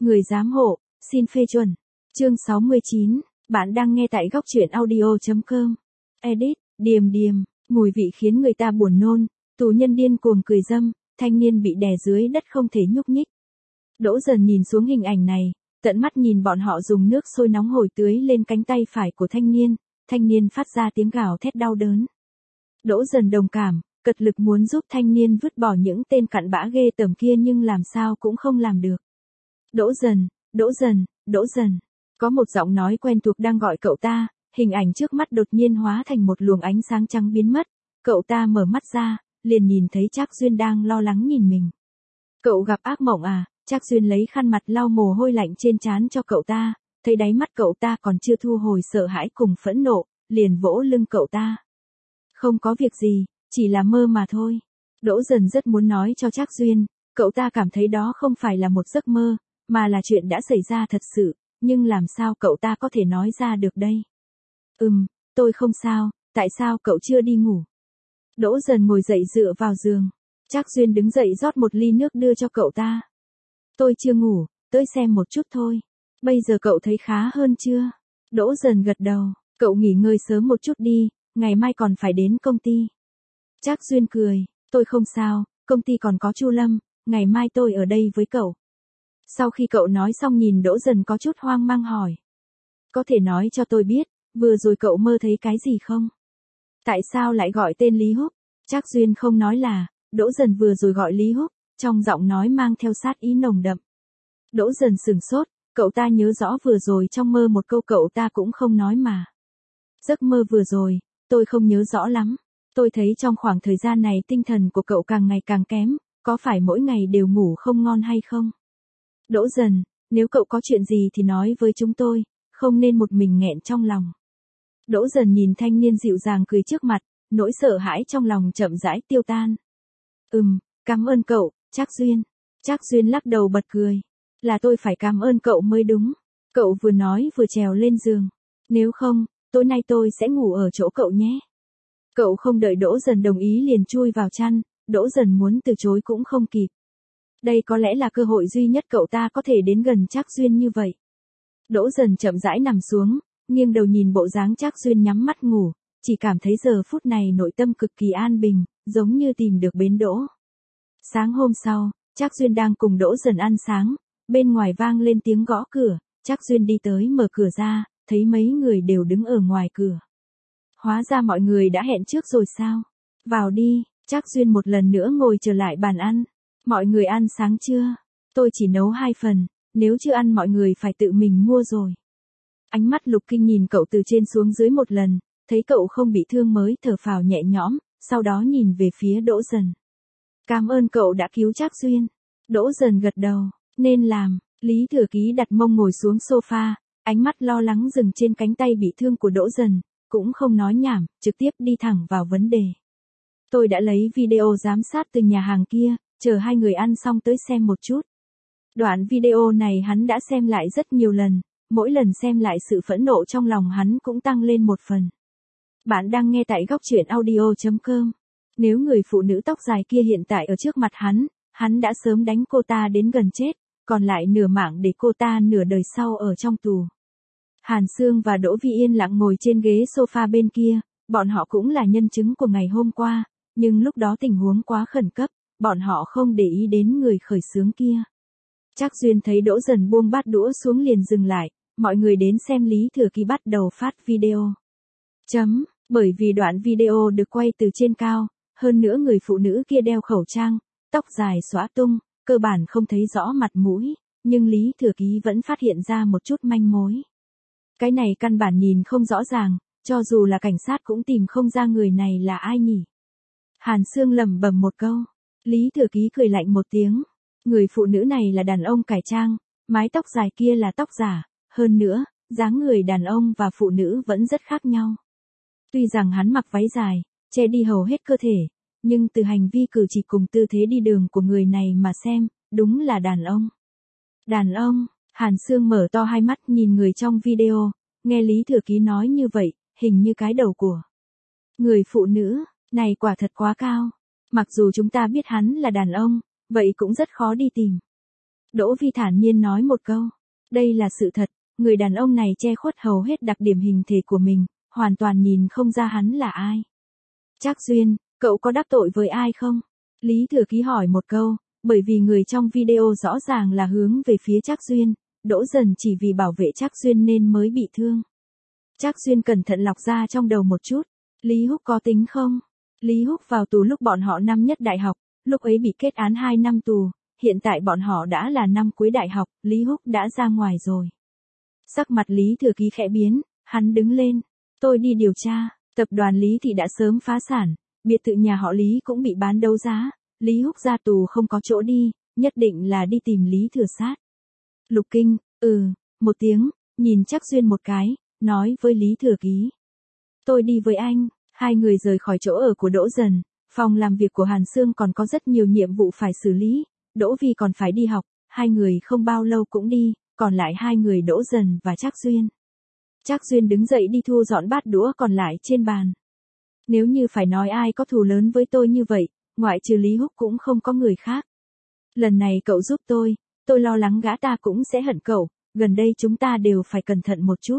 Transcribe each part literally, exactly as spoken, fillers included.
Người giám hộ, xin phê chuẩn. Chương sáu mươi chín, bạn đang nghe tại góc truyện audio.com. Edit, Điềm Điềm, mùi vị khiến người ta buồn nôn, tù nhân điên cuồng cười dâm, thanh niên bị đè dưới đất không thể nhúc nhích. Đỗ Dần nhìn xuống hình ảnh này, tận mắt nhìn bọn họ dùng nước sôi nóng hổi tưới lên cánh tay phải của thanh niên, thanh niên phát ra tiếng gào thét đau đớn. Đỗ Dần đồng cảm, cật lực muốn giúp thanh niên vứt bỏ những tên cặn bã ghê tởm kia nhưng làm sao cũng không làm được. Đỗ Dần, Đỗ Dần, Đỗ Dần. Có một giọng nói quen thuộc đang gọi cậu ta, hình ảnh trước mắt đột nhiên hóa thành một luồng ánh sáng trắng biến mất. Cậu ta mở mắt ra, liền nhìn thấy Trác Duyên đang lo lắng nhìn mình. Cậu gặp ác mộng à? Trác Duyên lấy khăn mặt lau mồ hôi lạnh trên trán cho cậu ta, thấy đáy mắt cậu ta còn chưa thu hồi sợ hãi cùng phẫn nộ, liền vỗ lưng cậu ta. Không có việc gì, chỉ là mơ mà thôi. Đỗ Dần rất muốn nói cho Trác Duyên, cậu ta cảm thấy đó không phải là một giấc mơ, mà là chuyện đã xảy ra thật sự, nhưng làm sao cậu ta có thể nói ra được đây? Ừm, tôi không sao, tại sao cậu chưa đi ngủ? Đỗ Dần ngồi dậy dựa vào giường. Trác Duyên đứng dậy rót một ly nước đưa cho cậu ta. Tôi chưa ngủ, tới xem một chút thôi. Bây giờ cậu thấy khá hơn chưa? Đỗ Dần gật đầu, cậu nghỉ ngơi sớm một chút đi, ngày mai còn phải đến công ty. Trác Duyên cười, tôi không sao, công ty còn có Chu Lâm, ngày mai tôi ở đây với cậu. Sau khi cậu nói xong nhìn Đỗ Dần có chút hoang mang hỏi. Có thể nói cho tôi biết, vừa rồi cậu mơ thấy cái gì không? Tại sao lại gọi tên Lý Húc? Trác Duyên không nói là, Đỗ Dần vừa rồi gọi Lý Húc, trong giọng nói mang theo sát ý nồng đậm. Đỗ Dần sửng sốt, cậu ta nhớ rõ vừa rồi trong mơ một câu cậu ta cũng không nói mà. Giấc mơ vừa rồi, tôi không nhớ rõ lắm. Tôi thấy trong khoảng thời gian này tinh thần của cậu càng ngày càng kém, có phải mỗi ngày đều ngủ không ngon hay không? Đỗ Dần, nếu cậu có chuyện gì thì nói với chúng tôi, không nên một mình nghẹn trong lòng. Đỗ Dần nhìn thanh niên dịu dàng cười trước mặt, nỗi sợ hãi trong lòng chậm rãi tiêu tan. Ừm, cảm ơn cậu, Trác Duyên. Trác Duyên lắc đầu bật cười. Là tôi phải cảm ơn cậu mới đúng. Cậu vừa nói vừa trèo lên giường. Nếu không, tối nay tôi sẽ ngủ ở chỗ cậu nhé. Cậu không đợi Đỗ Dần đồng ý liền chui vào chăn, Đỗ Dần muốn từ chối cũng không kịp. Đây có lẽ là cơ hội duy nhất cậu ta có thể đến gần Trác Duyên như vậy. Đỗ Dần chậm rãi nằm xuống, nghiêng đầu nhìn bộ dáng Trác Duyên nhắm mắt ngủ, chỉ cảm thấy giờ phút này nội tâm cực kỳ an bình, giống như tìm được bến đỗ. Sáng hôm sau, Trác Duyên đang cùng Đỗ Dần ăn sáng, bên ngoài vang lên tiếng gõ cửa, Trác Duyên đi tới mở cửa ra, thấy mấy người đều đứng ở ngoài cửa. Hóa ra mọi người đã hẹn trước rồi sao? Vào đi, Trác Duyên một lần nữa ngồi trở lại bàn ăn. Mọi người ăn sáng chưa? Tôi chỉ nấu hai phần, nếu chưa ăn mọi người phải tự mình mua rồi. Ánh mắt Lục Kinh nhìn cậu từ trên xuống dưới một lần, thấy cậu không bị thương mới thở phào nhẹ nhõm, sau đó nhìn về phía Đỗ Dần. Cảm ơn cậu đã cứu Trác Duyên. Đỗ Dần gật đầu, nên làm. Lý Thừa Ký đặt mông ngồi xuống sofa, ánh mắt lo lắng dừng trên cánh tay bị thương của Đỗ Dần, cũng không nói nhảm, trực tiếp đi thẳng vào vấn đề. Tôi đã lấy video giám sát từ nhà hàng kia, chờ hai người ăn xong tới xem một chút. Đoạn video này hắn đã xem lại rất nhiều lần, mỗi lần xem lại sự phẫn nộ trong lòng hắn cũng tăng lên một phần. Bạn đang nghe tại góc truyện audio.com. Nếu người phụ nữ tóc dài kia hiện tại ở trước mặt hắn, hắn đã sớm đánh cô ta đến gần chết, còn lại nửa mạng để cô ta nửa đời sau ở trong tù. Hàn Sương và Đỗ Vi yên lặng ngồi trên ghế sofa bên kia, bọn họ cũng là nhân chứng của ngày hôm qua, nhưng lúc đó tình huống quá khẩn cấp, bọn họ không để ý đến người khởi xướng kia. Trác Duyên thấy Đỗ Dần buông bát đũa xuống liền dừng lại, mọi người đến xem Lý Thừa Ký bắt đầu phát video. Chấm, bởi vì đoạn video được quay từ trên cao, hơn nữa người phụ nữ kia đeo khẩu trang, tóc dài xõa tung, cơ bản không thấy rõ mặt mũi, nhưng Lý Thừa Ký vẫn phát hiện ra một chút manh mối. Cái này căn bản nhìn không rõ ràng, cho dù là cảnh sát cũng tìm không ra người này là ai nhỉ. Hàn Sương lẩm bẩm một câu, Lý Thừa Ký cười lạnh một tiếng. Người phụ nữ này là đàn ông cải trang, mái tóc dài kia là tóc giả, hơn nữa, dáng người đàn ông và phụ nữ vẫn rất khác nhau. Tuy rằng hắn mặc váy dài, che đi hầu hết cơ thể, nhưng từ hành vi cử chỉ cùng tư thế đi đường của người này mà xem, đúng là đàn ông. Đàn ông, Hàn Sương mở to hai mắt nhìn người trong video, nghe Lý Thừa Ký nói như vậy, hình như cái đầu của người phụ nữ, này quả thật quá cao. Mặc dù chúng ta biết hắn là đàn ông, vậy cũng rất khó đi tìm. Đỗ Vi thản nhiên nói một câu. Đây là sự thật, người đàn ông này che khuất hầu hết đặc điểm hình thể của mình, hoàn toàn nhìn không ra hắn là ai. Trác Duyên, cậu có đắc tội với ai không? Lý Thừa Ký hỏi một câu, bởi vì người trong video rõ ràng là hướng về phía Trác Duyên, Đỗ Dần chỉ vì bảo vệ Trác Duyên nên mới bị thương. Trác Duyên cẩn thận lọc ra trong đầu một chút, Lý Húc có tính không? Lý Húc vào tù lúc bọn họ năm nhất đại học, lúc ấy bị kết án hai năm tù, hiện tại bọn họ đã là năm cuối đại học, Lý Húc đã ra ngoài rồi. Sắc mặt Lý Thừa Ký khẽ biến, hắn đứng lên, tôi đi điều tra, tập đoàn Lý Thị đã sớm phá sản, biệt thự nhà họ Lý cũng bị bán đấu giá, Lý Húc ra tù không có chỗ đi, nhất định là đi tìm Lý Thừa Sát. Lục Kinh, ừ, một tiếng, nhìn Trác Duyên một cái, nói với Lý Thừa Ký. Tôi đi với anh, hai người rời khỏi chỗ ở của Đỗ Dần, phòng làm việc của Hàn Sương còn có rất nhiều nhiệm vụ phải xử lý, Đỗ Vi còn phải đi học, hai người không bao lâu cũng đi, còn lại hai người Đỗ Dần và Trác Duyên. Trác Duyên đứng dậy đi thu dọn bát đũa còn lại trên bàn. Nếu như phải nói ai có thù lớn với tôi như vậy, ngoại trừ Lý Húc cũng không có người khác. Lần này cậu giúp tôi, tôi lo lắng gã ta cũng sẽ hận cậu, gần đây chúng ta đều phải cẩn thận một chút.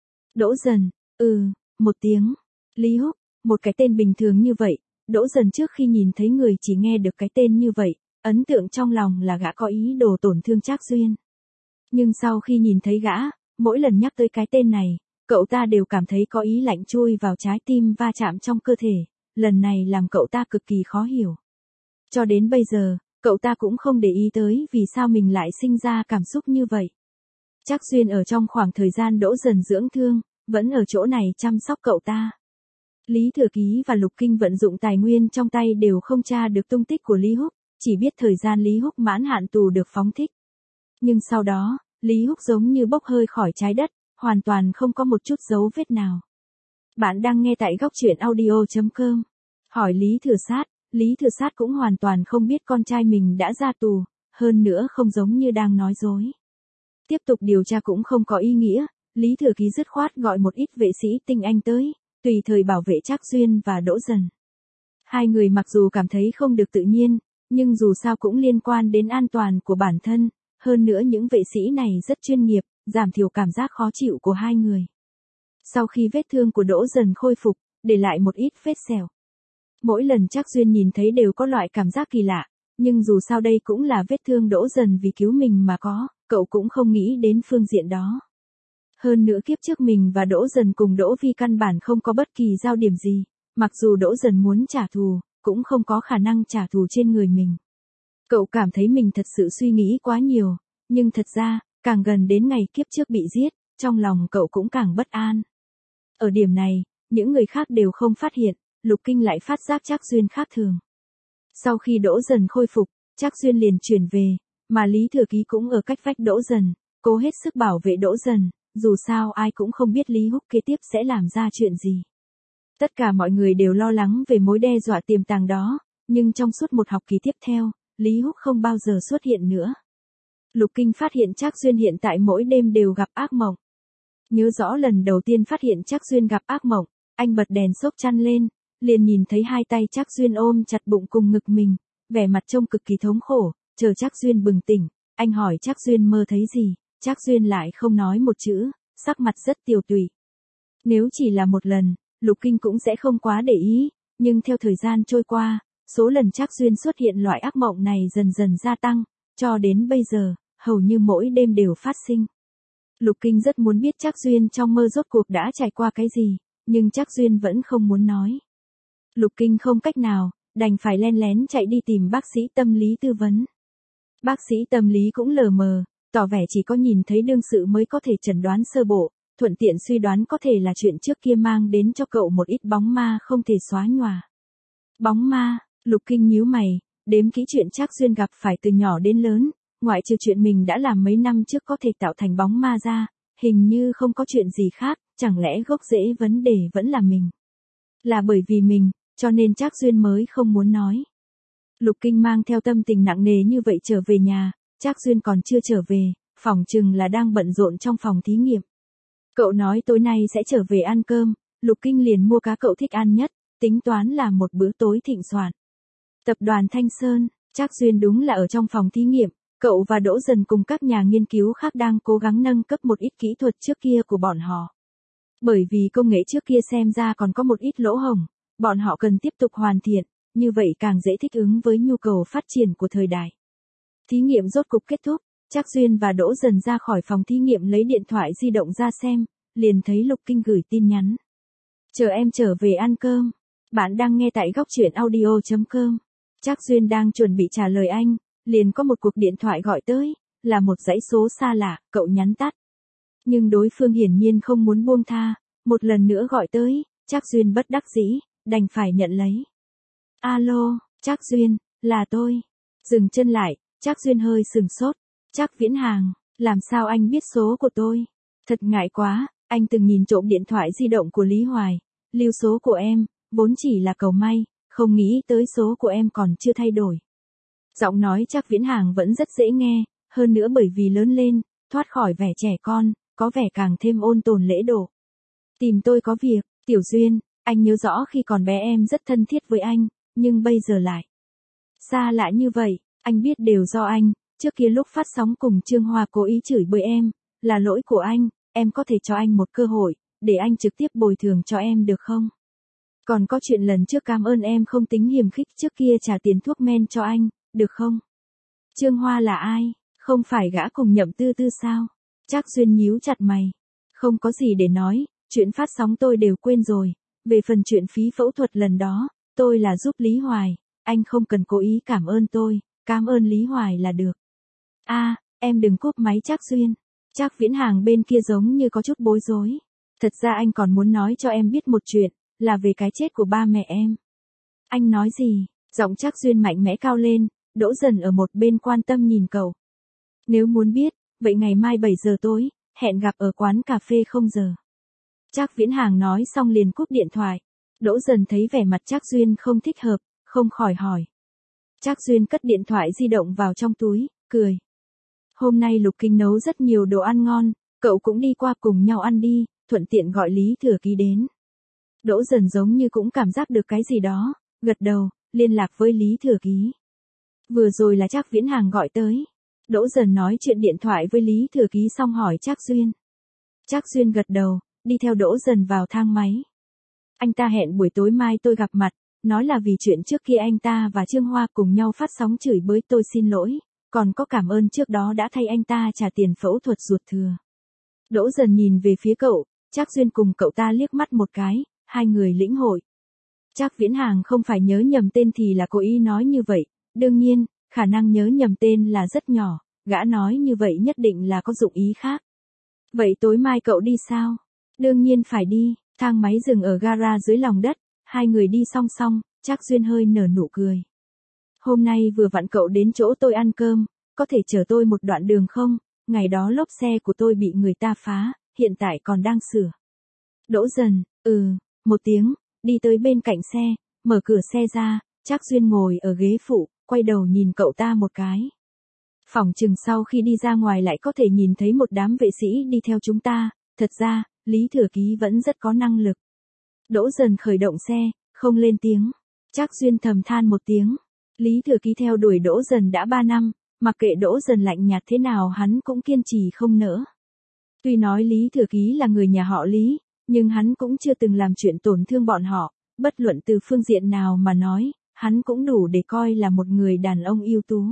Đỗ Dần, ừ, một tiếng. Lý Húc, một cái tên bình thường như vậy, Đỗ Dần trước khi nhìn thấy người chỉ nghe được cái tên như vậy, ấn tượng trong lòng là gã có ý đồ tổn thương Trác Duyên. Nhưng sau khi nhìn thấy gã, mỗi lần nhắc tới cái tên này, cậu ta đều cảm thấy có ý lạnh chui vào trái tim va chạm trong cơ thể, lần này làm cậu ta cực kỳ khó hiểu. Cho đến bây giờ, cậu ta cũng không để ý tới vì sao mình lại sinh ra cảm xúc như vậy. Trác Duyên ở trong khoảng thời gian Đỗ Dần dưỡng thương, vẫn ở chỗ này chăm sóc cậu ta. Lý Thừa Ký và Lục Kinh vận dụng tài nguyên trong tay đều không tra được tung tích của Lý Húc, chỉ biết thời gian Lý Húc mãn hạn tù được phóng thích. Nhưng sau đó, Lý Húc giống như bốc hơi khỏi trái đất, hoàn toàn không có một chút dấu vết nào. Bạn đang nghe tại góc truyện audio chấm com. Hỏi Lý Thừa Sát, Lý Thừa Sát cũng hoàn toàn không biết con trai mình đã ra tù, hơn nữa không giống như đang nói dối. Tiếp tục điều tra cũng không có ý nghĩa, Lý Thừa Ký dứt khoát gọi một ít vệ sĩ tinh anh tới, tùy thời bảo vệ Trác Duyên và Đỗ Dần. Hai người mặc dù cảm thấy không được tự nhiên, nhưng dù sao cũng liên quan đến an toàn của bản thân, hơn nữa những vệ sĩ này rất chuyên nghiệp, giảm thiểu cảm giác khó chịu của hai người. Sau khi vết thương của Đỗ Dần khôi phục, để lại một ít vết sẹo. Mỗi lần Trác Duyên nhìn thấy đều có loại cảm giác kỳ lạ, nhưng dù sao đây cũng là vết thương Đỗ Dần vì cứu mình mà có, cậu cũng không nghĩ đến phương diện đó. Hơn nữa kiếp trước mình và Đỗ Dần cùng Đỗ Vi căn bản không có bất kỳ giao điểm gì, mặc dù Đỗ Dần muốn trả thù, cũng không có khả năng trả thù trên người mình. Cậu cảm thấy mình thật sự suy nghĩ quá nhiều, nhưng thật ra, càng gần đến ngày kiếp trước bị giết, trong lòng cậu cũng càng bất an. Ở điểm này, những người khác đều không phát hiện, Lục Kinh lại phát giác Trác Duyên khác thường. Sau khi Đỗ Dần khôi phục, Trác Duyên liền chuyển về, mà Lý Thừa Ký cũng ở cách vách Đỗ Dần, cố hết sức bảo vệ Đỗ Dần, dù sao ai cũng không biết Lý Húc kế tiếp sẽ làm ra chuyện gì. Tất cả mọi người đều lo lắng về mối đe dọa tiềm tàng đó, nhưng trong suốt một học kỳ tiếp theo, Lý Húc không bao giờ xuất hiện nữa. Lục Kinh phát hiện Trác Duyên hiện tại mỗi đêm đều gặp ác mộng. Nhớ rõ lần đầu tiên phát hiện Trác Duyên gặp ác mộng, anh bật đèn xốp chăn lên, liền nhìn thấy hai tay Trác Duyên ôm chặt bụng cùng ngực mình, vẻ mặt trông cực kỳ thống khổ, chờ Trác Duyên bừng tỉnh, anh hỏi Trác Duyên mơ thấy gì, Trác Duyên lại không nói một chữ, sắc mặt rất tiều tụy. Nếu chỉ là một lần, Lục Kinh cũng sẽ không quá để ý, nhưng theo thời gian trôi qua, số lần Trác Duyên xuất hiện loại ác mộng này dần dần gia tăng, cho đến bây giờ, hầu như mỗi đêm đều phát sinh. Lục Kinh rất muốn biết Trác Duyên trong mơ rốt cuộc đã trải qua cái gì, nhưng Trác Duyên vẫn không muốn nói. Lục Kinh không cách nào, đành phải len lén chạy đi tìm bác sĩ tâm lý tư vấn. Bác sĩ tâm lý cũng lờ mờ, tỏ vẻ chỉ có nhìn thấy đương sự mới có thể chẩn đoán sơ bộ, thuận tiện suy đoán có thể là chuyện trước kia mang đến cho cậu một ít bóng ma không thể xóa nhòa. Bóng ma, Lục Kinh nhíu mày, đếm kỹ chuyện Trác Duyên gặp phải từ nhỏ đến lớn, ngoại trừ chuyện mình đã làm mấy năm trước có thể tạo thành bóng ma ra, hình như không có chuyện gì khác, chẳng lẽ gốc rễ vấn đề vẫn là mình. Là bởi vì mình, cho nên Trác Duyên mới không muốn nói. Lục Kinh mang theo tâm tình nặng nề như vậy trở về nhà, Trác Duyên còn chưa trở về, phỏng chừng là đang bận rộn trong phòng thí nghiệm. Cậu nói tối nay sẽ trở về ăn cơm, Lục Kinh liền mua cá cậu thích ăn nhất, tính toán là một bữa tối thịnh soạn. Tập đoàn Thanh Sơn, Trác Duyên đúng là ở trong phòng thí nghiệm, Cậu và Đỗ Dần cùng các nhà nghiên cứu khác đang cố gắng nâng cấp một ít kỹ thuật trước kia của bọn họ. Bởi vì công nghệ trước kia xem ra còn có một ít lỗ hổng, bọn họ cần tiếp tục hoàn thiện, như vậy càng dễ thích ứng với nhu cầu phát triển của thời đại. Thí nghiệm rốt cục kết thúc, Trác Duyên và Đỗ Dần ra khỏi phòng thí nghiệm lấy điện thoại di động ra xem, liền thấy Lục Kinh gửi tin nhắn. Chờ em trở về ăn cơm. Bạn đang nghe tại góc truyện audio chấm com. Trác Duyên đang chuẩn bị trả lời anh, liền có một cuộc điện thoại gọi tới, là một dãy số xa lạ, cậu nhắn tắt. Nhưng đối phương hiển nhiên không muốn buông tha, một lần nữa gọi tới, Trác Duyên bất đắc dĩ, đành phải nhận lấy. Alo, Trác Duyên, là tôi. Dừng chân lại, Trác Duyên hơi sừng sốt. Trác Viễn Hàng, làm sao anh biết số của tôi? Thật ngại quá, anh từng nhìn trộm điện thoại di động của Lý Hoài, lưu số của em, vốn chỉ là cầu may, không nghĩ tới số của em còn chưa thay đổi. Giọng nói Trác Viễn Hàng vẫn rất dễ nghe, hơn nữa bởi vì lớn lên, thoát khỏi vẻ trẻ con, có vẻ càng thêm ôn tồn lễ độ. Tìm tôi có việc, Tiểu Duyên, anh nhớ rõ khi còn bé em rất thân thiết với anh, nhưng bây giờ lại xa lạ như vậy, anh biết đều do anh, trước kia lúc phát sóng cùng Trương Hoa cố ý chửi bới em, là lỗi của anh, em có thể cho anh một cơ hội, để anh trực tiếp bồi thường cho em được không? Còn có chuyện lần trước cảm ơn em không tính hiềm khích trước kia trả tiền thuốc men cho anh, được không? Trương Hoa là ai? Không phải gã cùng Nhậm Tư Tư sao? Trác Duyên nhíu chặt mày. Không có gì để nói, chuyện phát sóng tôi đều quên rồi, về phần chuyện phí phẫu thuật lần đó, tôi là giúp Lý Hoài, anh không cần cố ý cảm ơn tôi, cảm ơn Lý Hoài là được. A, à, em đừng cúp máy Trác Duyên. Trác Viễn Hàng bên kia giống như có chút bối rối. Thật ra anh còn muốn nói cho em biết một chuyện, là về cái chết của ba mẹ em. Anh nói gì? Giọng Trác Duyên mạnh mẽ cao lên, Đỗ Dần ở một bên quan tâm nhìn cậu. Nếu muốn biết, vậy ngày mai bảy giờ tối, hẹn gặp ở quán cà phê không giờ. Trác Viễn Hàng nói xong liền cúp điện thoại. Đỗ Dần thấy vẻ mặt Trác Duyên không thích hợp, không khỏi hỏi. Trác Duyên cất điện thoại di động vào trong túi, cười. Hôm nay Lục Kinh nấu rất nhiều đồ ăn ngon, cậu cũng đi qua cùng nhau ăn đi, thuận tiện gọi Lý Thừa Ký đến. Đỗ Dần giống như cũng cảm giác được cái gì đó, gật đầu, liên lạc với Lý Thừa Ký. Vừa rồi là Trác Viễn Hàng gọi tới. Đỗ Dần nói chuyện điện thoại với Lý Thừa Ký xong hỏi Trác Duyên. Trác Duyên gật đầu, đi theo Đỗ Dần vào thang máy. Anh ta hẹn buổi tối mai tôi gặp mặt, nói là vì chuyện trước kia anh ta và Trương Hoa cùng nhau phát sóng chửi bới tôi xin lỗi, còn có cảm ơn trước đó đã thay anh ta trả tiền phẫu thuật ruột thừa. Đỗ Dần nhìn về phía cậu, Trác Duyên cùng cậu ta liếc mắt một cái, hai người lĩnh hội. Trác Viễn Hàng không phải nhớ nhầm tên thì là cố ý nói như vậy, đương nhiên, khả năng nhớ nhầm tên là rất nhỏ, gã nói như vậy nhất định là có dụng ý khác. Vậy tối mai cậu đi sao? Đương nhiên phải đi, thang máy dừng ở gara dưới lòng đất, hai người đi song song, Trác Duyên hơi nở nụ cười. Hôm nay vừa vặn cậu đến chỗ tôi ăn cơm, có thể chở tôi một đoạn đường không? Ngày đó lốp xe của tôi bị người ta phá, hiện tại còn đang sửa. Đỗ Dần, ừ, một tiếng, đi tới bên cạnh xe, mở cửa xe ra, Trác Duyên ngồi ở ghế phụ, quay đầu nhìn cậu ta một cái. Phỏng chừng sau khi đi ra ngoài lại có thể nhìn thấy một đám vệ sĩ đi theo chúng ta, thật ra, Lý Thừa Ký vẫn rất có năng lực. Đỗ Dần khởi động xe, không lên tiếng. Trác Duyên thầm than một tiếng. Lý Thừa Ký theo đuổi Đỗ Dần đã ba năm, mặc kệ Đỗ Dần lạnh nhạt thế nào hắn cũng kiên trì không nỡ. Tuy nói Lý Thừa Ký là người nhà họ Lý, nhưng hắn cũng chưa từng làm chuyện tổn thương bọn họ, bất luận từ phương diện nào mà nói, hắn cũng đủ để coi là một người đàn ông ưu tú.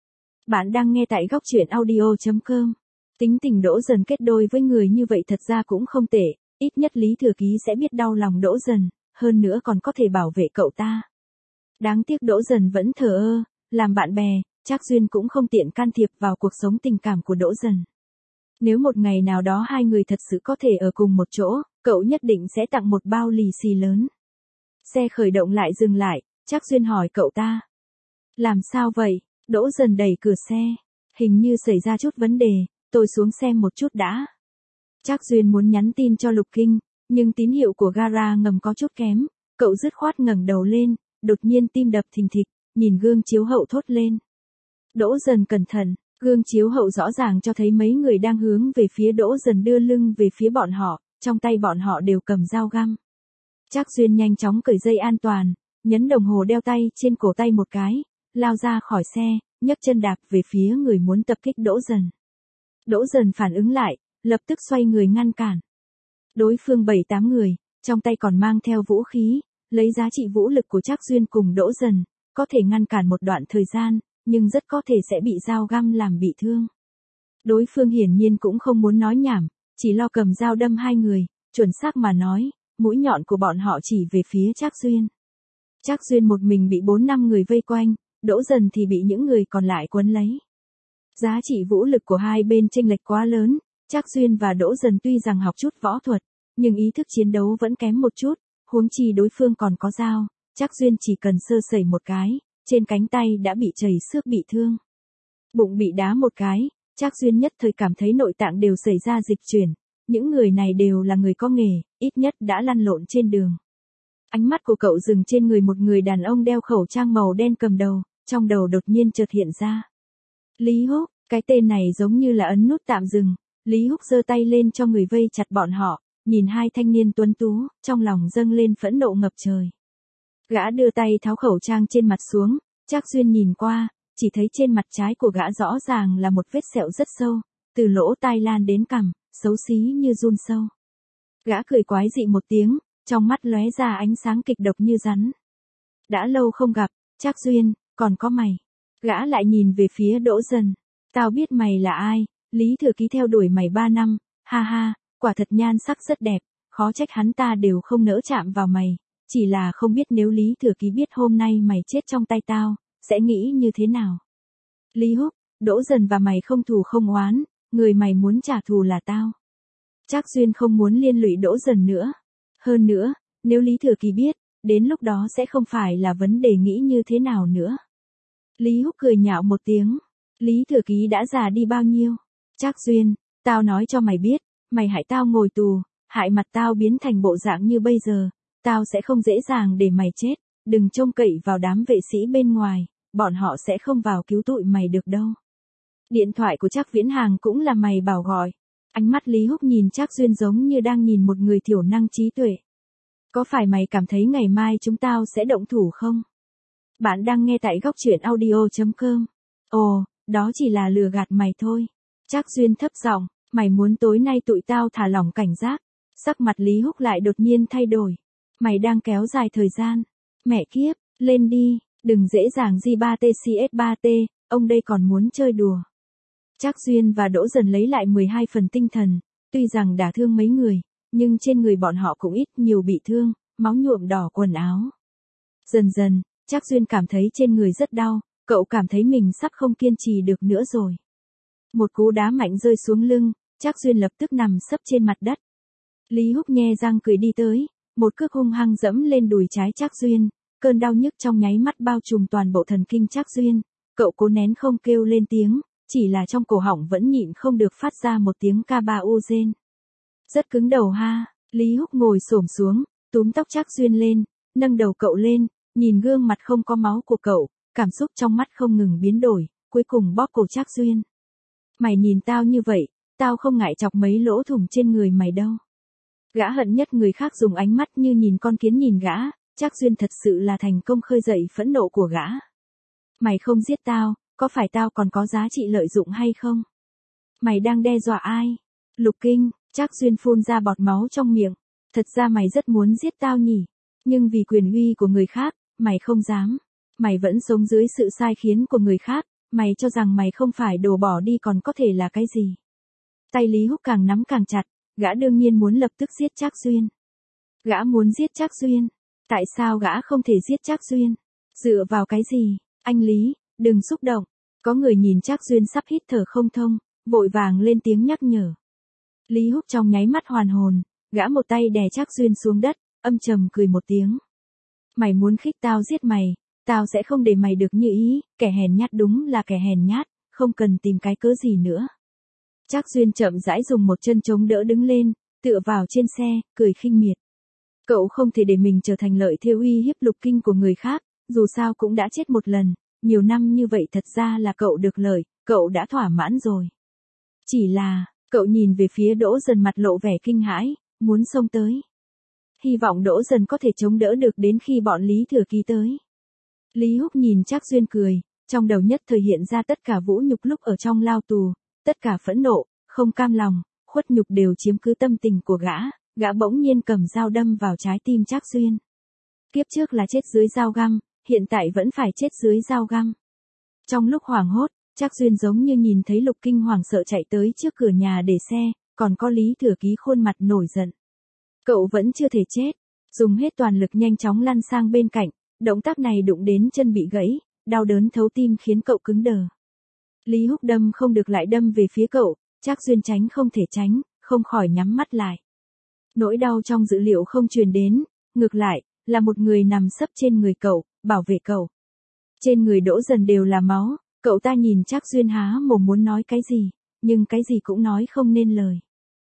Bạn đang nghe tại góc truyện audio chấm com. Tính tình Đỗ Dần kết đôi với người như vậy thật ra cũng không tệ, ít nhất Lý Thừa Ký sẽ biết đau lòng Đỗ Dần, hơn nữa còn có thể bảo vệ cậu ta. Đáng tiếc Đỗ Dần vẫn thờ ơ, làm bạn bè, Trác Duyên cũng không tiện can thiệp vào cuộc sống tình cảm của Đỗ Dần. Nếu một ngày nào đó hai người thật sự có thể ở cùng một chỗ, cậu nhất định sẽ tặng một bao lì xì lớn. Xe khởi động lại dừng lại, Trác Duyên hỏi cậu ta. Làm sao vậy? Đỗ Dần đẩy cửa xe. Hình như xảy ra chút vấn đề, tôi xuống xem một chút đã. Trác Duyên muốn nhắn tin cho Lục Kinh, nhưng tín hiệu của gara ngầm có chút kém, cậu dứt khoát ngẩng đầu lên, đột nhiên tim đập thình thịch, nhìn gương chiếu hậu thốt lên. Đỗ Dần cẩn thận, gương chiếu hậu rõ ràng cho thấy mấy người đang hướng về phía Đỗ Dần đưa lưng về phía bọn họ, trong tay bọn họ đều cầm dao găm. Trác Duyên nhanh chóng cởi dây an toàn, nhấn đồng hồ đeo tay trên cổ tay một cái, lao ra khỏi xe, nhấc chân đạp về phía người muốn tập kích Đỗ Dần. Đỗ Dần phản ứng lại, lập tức xoay người ngăn cản. Đối phương bảy tám người, trong tay còn mang theo vũ khí, lấy giá trị vũ lực của Trác Duyên cùng Đỗ Dần, có thể ngăn cản một đoạn thời gian, nhưng rất có thể sẽ bị dao găm làm bị thương. Đối phương hiển nhiên cũng không muốn nói nhảm, chỉ lo cầm dao đâm hai người, chuẩn xác mà nói, mũi nhọn của bọn họ chỉ về phía Trác Duyên. Trác Duyên một mình bị bốn năm người vây quanh, Đỗ Dần thì bị những người còn lại quấn lấy. Giá trị vũ lực của hai bên chênh lệch quá lớn, Trác Duyên và Đỗ Dần tuy rằng học chút võ thuật, nhưng ý thức chiến đấu vẫn kém một chút, huống chi đối phương còn có dao, Trác Duyên chỉ cần sơ sẩy một cái, trên cánh tay đã bị chảy xước bị thương. Bụng bị đá một cái, Trác Duyên nhất thời cảm thấy nội tạng đều xảy ra dịch chuyển, những người này đều là người có nghề, ít nhất đã lăn lộn trên đường. Ánh mắt của cậu dừng trên người một người đàn ông đeo khẩu trang màu đen cầm đầu, trong đầu đột nhiên chợt hiện ra. Lý Húc, cái tên này giống như là ấn nút tạm dừng, Lý Húc giơ tay lên cho người vây chặt bọn họ, nhìn hai thanh niên tuấn tú, trong lòng dâng lên phẫn nộ ngập trời. Gã đưa tay tháo khẩu trang trên mặt xuống, Trác Duyên nhìn qua, chỉ thấy trên mặt trái của gã rõ ràng là một vết sẹo rất sâu, từ lỗ tai lan đến cằm, xấu xí như giun sâu. Gã cười quái dị một tiếng, trong mắt lóe ra ánh sáng kịch độc như rắn. Đã lâu không gặp, Trác Duyên, còn có mày. Gã lại nhìn về phía Đỗ Dần. Tao biết mày là ai, Lý Thừa Ký theo đuổi mày ba năm, ha ha, quả thật nhan sắc rất đẹp, khó trách hắn ta đều không nỡ chạm vào mày, chỉ là không biết nếu Lý Thừa Ký biết hôm nay mày chết trong tay tao, sẽ nghĩ như thế nào. Lý Húc, Đỗ Dần và mày không thù không oán, người mày muốn trả thù là tao. Trác Duyên không muốn liên lụy Đỗ Dần nữa. Hơn nữa, nếu Lý Thừa Ký biết, đến lúc đó sẽ không phải là vấn đề nghĩ như thế nào nữa. Lý Húc cười nhạo một tiếng. Lý Thừa Ký đã già đi bao nhiêu? Trác Duyên, tao nói cho mày biết, mày hại tao ngồi tù, hại mặt tao biến thành bộ dạng như bây giờ, tao sẽ không dễ dàng để mày chết, đừng trông cậy vào đám vệ sĩ bên ngoài, bọn họ sẽ không vào cứu tụi mày được đâu. Điện thoại của Trác Viễn Hàng cũng là mày bảo gọi. Ánh mắt Lý Húc nhìn Trác Duyên giống như đang nhìn một người thiểu năng trí tuệ. Có phải mày cảm thấy ngày mai chúng tao sẽ động thủ không? Bạn đang nghe tại góc truyện audio chấm com. Ồ, đó chỉ là lừa gạt mày thôi. Trác Duyên thấp giọng, mày muốn tối nay tụi tao thả lỏng cảnh giác. Sắc mặt Lý Húc lại đột nhiên thay đổi. Mày đang kéo dài thời gian. Mẹ kiếp, lên đi, đừng dễ dàng gi ba tê xê ét ba tê, ông đây còn muốn chơi đùa. Trác Duyên và Đỗ Dần lấy lại mười hai phần tinh thần, tuy rằng đả thương mấy người, nhưng trên người bọn họ cũng ít nhiều bị thương, máu nhuộm đỏ quần áo. Dần dần, Trác Duyên cảm thấy trên người rất đau, cậu cảm thấy mình sắp không kiên trì được nữa rồi. Một cú đá mạnh rơi xuống lưng, Trác Duyên lập tức nằm sấp trên mặt đất. Lý Húc nhe răng cười đi tới, một cước hung hăng dẫm lên đùi trái Trác Duyên, cơn đau nhức trong nháy mắt bao trùm toàn bộ thần kinh Trác Duyên, cậu cố nén không kêu lên tiếng, chỉ là trong cổ họng vẫn nhịn không được phát ra một tiếng ca ba u rên. Rất cứng đầu ha, Lý Húc ngồi xổm xuống, túm tóc Trác Duyên lên, nâng đầu cậu lên, nhìn gương mặt không có máu của cậu, cảm xúc trong mắt không ngừng biến đổi, cuối cùng bóp cổ Trác Duyên. Mày nhìn tao như vậy, tao không ngại chọc mấy lỗ thủng trên người mày đâu. Gã hận nhất người khác dùng ánh mắt như nhìn con kiến nhìn gã, Trác Duyên thật sự là thành công khơi dậy phẫn nộ của gã. Mày không giết tao, có phải tao còn có giá trị lợi dụng hay không? Mày đang đe dọa ai? Lục Kinh, Trác Duyên phun ra bọt máu trong miệng. Thật ra mày rất muốn giết tao nhỉ? Nhưng vì quyền uy của người khác, mày không dám. Mày vẫn sống dưới sự sai khiến của người khác, mày cho rằng mày không phải đồ bỏ đi còn có thể là cái gì? Tay Lý Húc càng nắm càng chặt, gã đương nhiên muốn lập tức giết Trác Duyên. Gã muốn giết Trác Duyên. Tại sao gã không thể giết Trác Duyên? Dựa vào cái gì? Anh Lý, đừng xúc động. Có người nhìn Trác Duyên sắp hít thở không thông, vội vàng lên tiếng nhắc nhở. Lý Húc trong nháy mắt hoàn hồn, gã một tay đè Trác Duyên xuống đất, âm trầm cười một tiếng. Mày muốn khích tao giết mày, tao sẽ không để mày được như ý, kẻ hèn nhát đúng là kẻ hèn nhát, không cần tìm cái cớ gì nữa. Trác Duyên chậm rãi dùng một chân chống đỡ đứng lên, tựa vào trên xe, cười khinh miệt. Cậu không thể để mình trở thành lợi thêu uy hiếp Lục Kinh của người khác, dù sao cũng đã chết một lần, nhiều năm như vậy thật ra là cậu được lợi, cậu đã thỏa mãn rồi. Chỉ là, cậu nhìn về phía Đỗ Dần mặt lộ vẻ kinh hãi, muốn xông tới. Hy vọng Đỗ Dần có thể chống đỡ được đến khi bọn Lý Thừa Ký tới. Lý Húc nhìn Trác Duyên cười, trong đầu nhất thời hiện ra tất cả vũ nhục lúc ở trong lao tù, tất cả phẫn nộ, không cam lòng, khuất nhục đều chiếm cứ tâm tình của gã, gã bỗng nhiên cầm dao đâm vào trái tim Trác Duyên. Kiếp trước là chết dưới dao găm, hiện tại vẫn phải chết dưới dao găm. Trong lúc hoảng hốt, Trác Duyên giống như nhìn thấy Lục Kinh hoảng sợ chạy tới trước cửa nhà để xe, còn có Lý Thừa Ký khuôn mặt nổi giận. Cậu vẫn chưa thể chết, dùng hết toàn lực nhanh chóng lăn sang bên cạnh, động tác này đụng đến chân bị gãy, đau đớn thấu tim khiến cậu cứng đờ. Lý Húc đâm không được lại đâm về phía cậu, Trác Duyên tránh không thể tránh, không khỏi nhắm mắt lại. Nỗi đau trong dữ liệu không truyền đến, ngược lại, là một người nằm sấp trên người cậu, bảo vệ cậu. Trên người Đỗ Dần đều là máu, cậu ta nhìn Trác Duyên há mồm muốn nói cái gì, nhưng cái gì cũng nói không nên lời.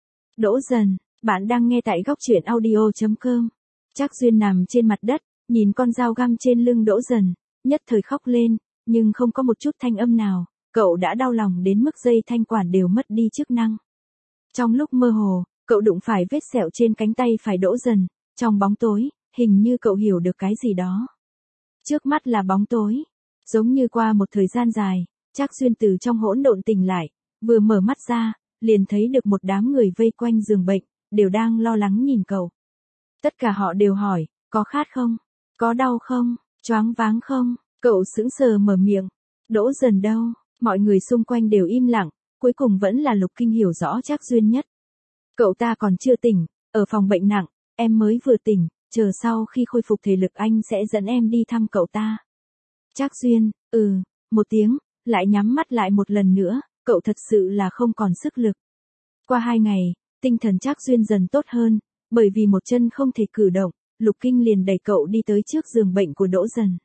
Đỗ Dần, bạn đang nghe tại góc truyện audio chấm com. Trác Duyên nằm trên mặt đất, nhìn con dao găm trên lưng Đỗ Dần, nhất thời khóc lên, nhưng không có một chút thanh âm nào, cậu đã đau lòng đến mức dây thanh quản đều mất đi chức năng. Trong lúc mơ hồ, cậu đụng phải vết sẹo trên cánh tay phải Đỗ Dần, trong bóng tối, hình như cậu hiểu được cái gì đó. Trước mắt là bóng tối, giống như qua một thời gian dài, Trác Duyên từ trong hỗn độn tỉnh lại, vừa mở mắt ra, liền thấy được một đám người vây quanh giường bệnh, đều đang lo lắng nhìn cậu. Tất cả họ đều hỏi, có khát không? Có đau không? Choáng váng không? Cậu sững sờ mở miệng. Đỗ Dần đâu? Mọi người xung quanh đều im lặng, cuối cùng vẫn là Lục Kinh hiểu rõ Trác Duyên nhất. Cậu ta còn chưa tỉnh, ở phòng bệnh nặng, em mới vừa tỉnh, chờ sau khi khôi phục thể lực anh sẽ dẫn em đi thăm cậu ta. Trác Duyên, ừ, một tiếng, lại nhắm mắt lại một lần nữa, cậu thật sự là không còn sức lực. Qua hai ngày, tinh thần Trác Duyên dần tốt hơn, bởi vì một chân không thể cử động, Lục Kinh liền đẩy cậu đi tới trước giường bệnh của Đỗ Dần.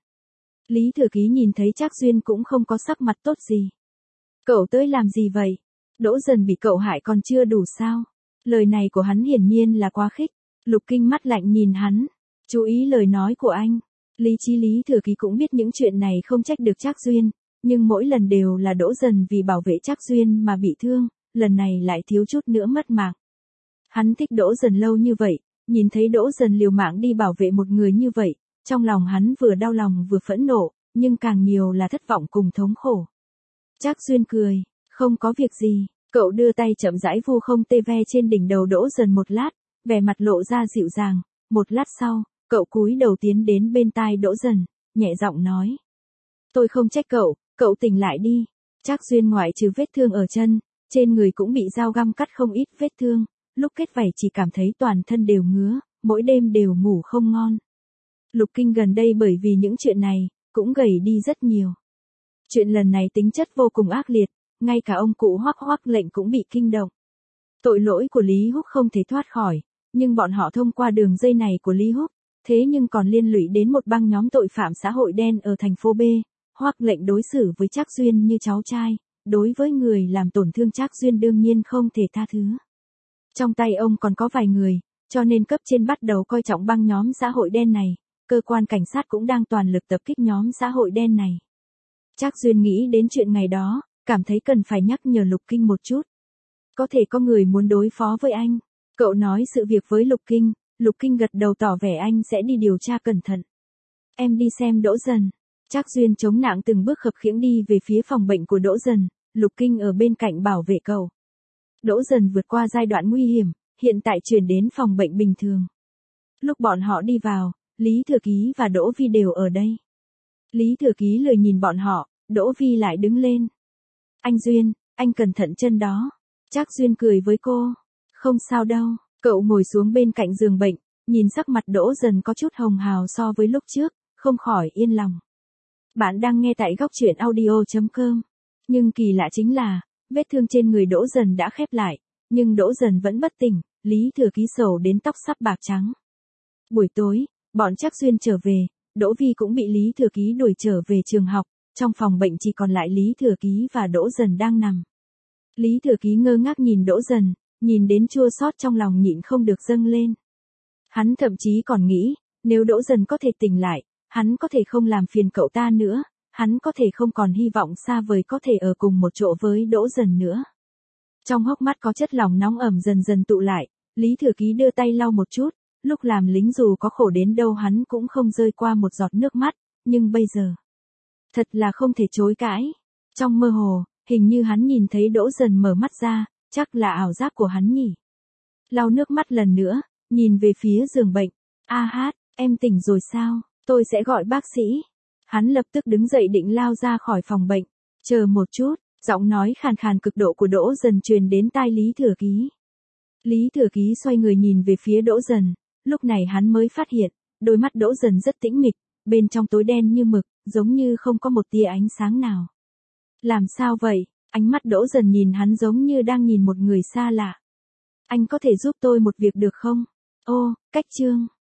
Lý Thừa Ký nhìn thấy Trác Duyên cũng không có sắc mặt tốt gì. Cậu tới làm gì vậy? Đỗ Dần bị cậu hại còn chưa đủ sao? Lời này của hắn hiển nhiên là quá khích. Lục Kinh mắt lạnh nhìn hắn. Chú ý lời nói của anh. Lý trí Lý Thừa Ký cũng biết những chuyện này không trách được Trác Duyên, nhưng mỗi lần đều là Đỗ Dần vì bảo vệ Trác Duyên mà bị thương, lần này lại thiếu chút nữa mất mạng. Hắn thích Đỗ Dần lâu như vậy, nhìn thấy Đỗ Dần liều mạng đi bảo vệ một người như vậy, trong lòng hắn vừa đau lòng vừa phẫn nộ, nhưng càng nhiều là thất vọng cùng thống khổ. Trác Duyên cười, không có việc gì, cậu đưa tay chậm rãi vu không tê ve trên đỉnh đầu Đỗ Dần một lát, vẻ mặt lộ ra dịu dàng, một lát sau, cậu cúi đầu tiến đến bên tai Đỗ Dần, nhẹ giọng nói. Tôi không trách cậu, cậu tỉnh lại đi. Trác Duyên ngoại trừ vết thương ở chân, trên người cũng bị dao găm cắt không ít vết thương, lúc kết vảy chỉ cảm thấy toàn thân đều ngứa, mỗi đêm đều ngủ không ngon. Lục Kinh gần đây bởi vì những chuyện này, cũng gầy đi rất nhiều. Chuyện lần này tính chất vô cùng ác liệt, ngay cả ông cụ Hoắc Hoắc lệnh cũng bị kinh động. Tội lỗi của Lý Húc không thể thoát khỏi, nhưng bọn họ thông qua đường dây này của Lý Húc, thế nhưng còn liên lụy đến một băng nhóm tội phạm xã hội đen ở thành phố B. Hoắc lệnh đối xử với Trác Duyên như cháu trai, đối với người làm tổn thương Trác Duyên đương nhiên không thể tha thứ. Trong tay ông còn có vài người, cho nên cấp trên bắt đầu coi trọng băng nhóm xã hội đen này, cơ quan cảnh sát cũng đang toàn lực tập kích nhóm xã hội đen này. Trác Duyên nghĩ đến chuyện ngày đó, cảm thấy cần phải nhắc nhở Lục Kinh một chút. Có thể có người muốn đối phó với anh. Cậu nói sự việc với Lục Kinh, Lục Kinh gật đầu tỏ vẻ anh sẽ đi điều tra cẩn thận. Em đi xem Đỗ Dần. Trác Duyên chống nặng từng bước khập khiễng đi về phía phòng bệnh của Đỗ Dần, Lục Kinh ở bên cạnh bảo vệ cậu. Đỗ Dần vượt qua giai đoạn nguy hiểm, hiện tại chuyển đến phòng bệnh bình thường. Lúc bọn họ đi vào, Lý Thừa Ký và Đỗ Vi đều ở đây. Lý Thừa Ký lười nhìn bọn họ, Đỗ Vi lại đứng lên. Anh Duyên, anh cẩn thận chân đó. Trác Duyên cười với cô. Không sao đâu, cậu ngồi xuống bên cạnh giường bệnh, nhìn sắc mặt Đỗ Dần có chút hồng hào so với lúc trước, không khỏi yên lòng. Bạn đang nghe tại góc truyện audio chấm com. Nhưng kỳ lạ chính là, vết thương trên người Đỗ Dần đã khép lại, nhưng Đỗ Dần vẫn bất tỉnh, Lý Thừa Ký sầu đến tóc sắp bạc trắng. Buổi tối, bọn Trác Duyên trở về, Đỗ Vi cũng bị Lý Thừa Ký đuổi trở về trường học, trong phòng bệnh chỉ còn lại Lý Thừa Ký và Đỗ Dần đang nằm. Lý Thừa Ký ngơ ngác nhìn Đỗ Dần, nhìn đến chua xót trong lòng nhịn không được dâng lên. Hắn thậm chí còn nghĩ, nếu Đỗ Dần có thể tỉnh lại, hắn có thể không làm phiền cậu ta nữa, hắn có thể không còn hy vọng xa vời có thể ở cùng một chỗ với Đỗ Dần nữa. Trong hốc mắt có chất lỏng nóng ẩm dần dần tụ lại, Lý Thừa Ký đưa tay lau một chút, lúc làm lính dù có khổ đến đâu hắn cũng không rơi qua một giọt nước mắt, Nhưng bây giờ, thật là không thể chối cãi. Trong mơ hồ, hình như hắn nhìn thấy Đỗ Dần mở mắt ra, chắc là ảo giác của hắn nhỉ. Lau nước mắt lần nữa, nhìn về phía giường bệnh. A Hát, em tỉnh rồi sao? Tôi sẽ gọi bác sĩ. Hắn lập tức đứng dậy định lao ra khỏi phòng bệnh. Chờ một chút, giọng nói khàn khàn cực độ của Đỗ Dần truyền đến tai Lý Thừa Ký. Lý Thừa Ký xoay người nhìn về phía Đỗ Dần, lúc này hắn mới phát hiện, đôi mắt Đỗ Dần rất tĩnh mịch, bên trong tối đen như mực, giống như không có một tia ánh sáng nào. Làm sao vậy? Ánh mắt Đỗ Dần nhìn hắn giống như đang nhìn một người xa lạ. Anh có thể giúp tôi một việc được không? Ô, Cách Trương.